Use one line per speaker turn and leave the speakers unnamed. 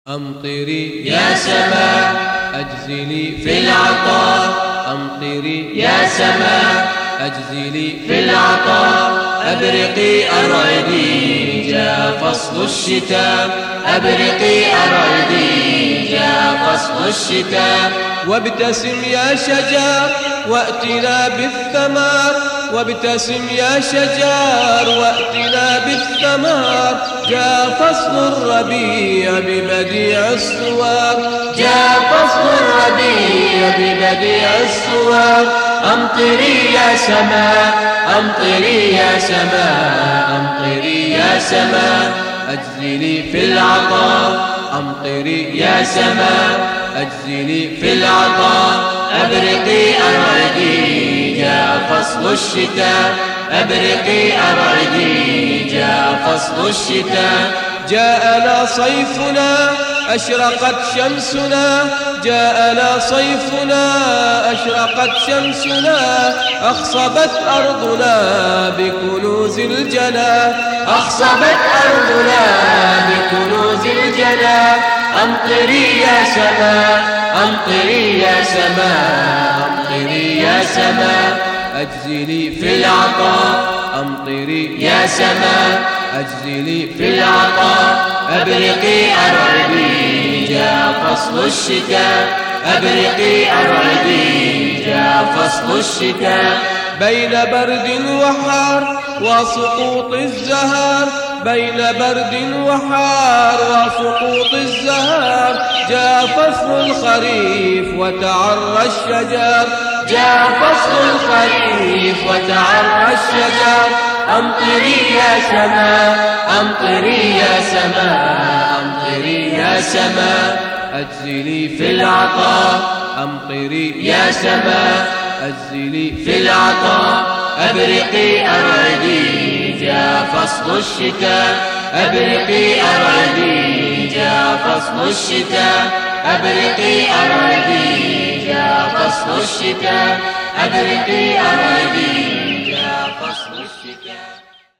أمطري يا سماء أجزلي في العطاء، أمطري يا سماء أجزلي في العطاء، أبرقي أرعدي جاء فصل الشتاء، أبرقي أرعدي جاء فصل الشتاء، وابتسم يا شجار وأتنا بالثمار، وابتسم يا شجار وأتنا بالثمار، جاء فصل الربيع ببديع الصور، جاء فصل الربيع ببديع الصور. أمطري يا سماء أمطري يا سماء أمطري يا سماء أجزلي في العطاء، أمطري يا سماء أجزلي في العطاء، أبرقي أرعدي جاء فصل الشتاء، أبرقي أرعدي جاء فصل الشتاء. جاءنا صيفنا أشرقت شمسنا، جاءنا صيفنا أشرقت شمسنا، أخصبت أرضنا بكنوز الجنى، أخصبت أرضنا بكنوز الجنى. أمطري يا سماء أمطري يا سماء أمطري يا سماء أجزلي في العطاء، أمطري يا سماء أجزلي في العطاء، أبرقي أرعدي جاء فصل الشتاء، أبرقي أرعدي جاء فصل الشتاء. بين برد وحار وسقوط الزهار، بين برد وحار وسقوط الزهار، جاء فصل الخريف وتعرى الشجر، جاء فصل الخريف وتعرى الشجر. أمطري يا سماء أمطري يا سماء أمطري يا سماء أجزلي في العطاء، أمطري يا سماء أجزلي في العطاء، أبرقي أرعدي جاء فصل الشتاء، أبرقي أرعدي جاء فصل الشتاء، أبرقي أرعدي جاء فصل الشتاء، أبرقي أرعدي جاء فصل الشتاء.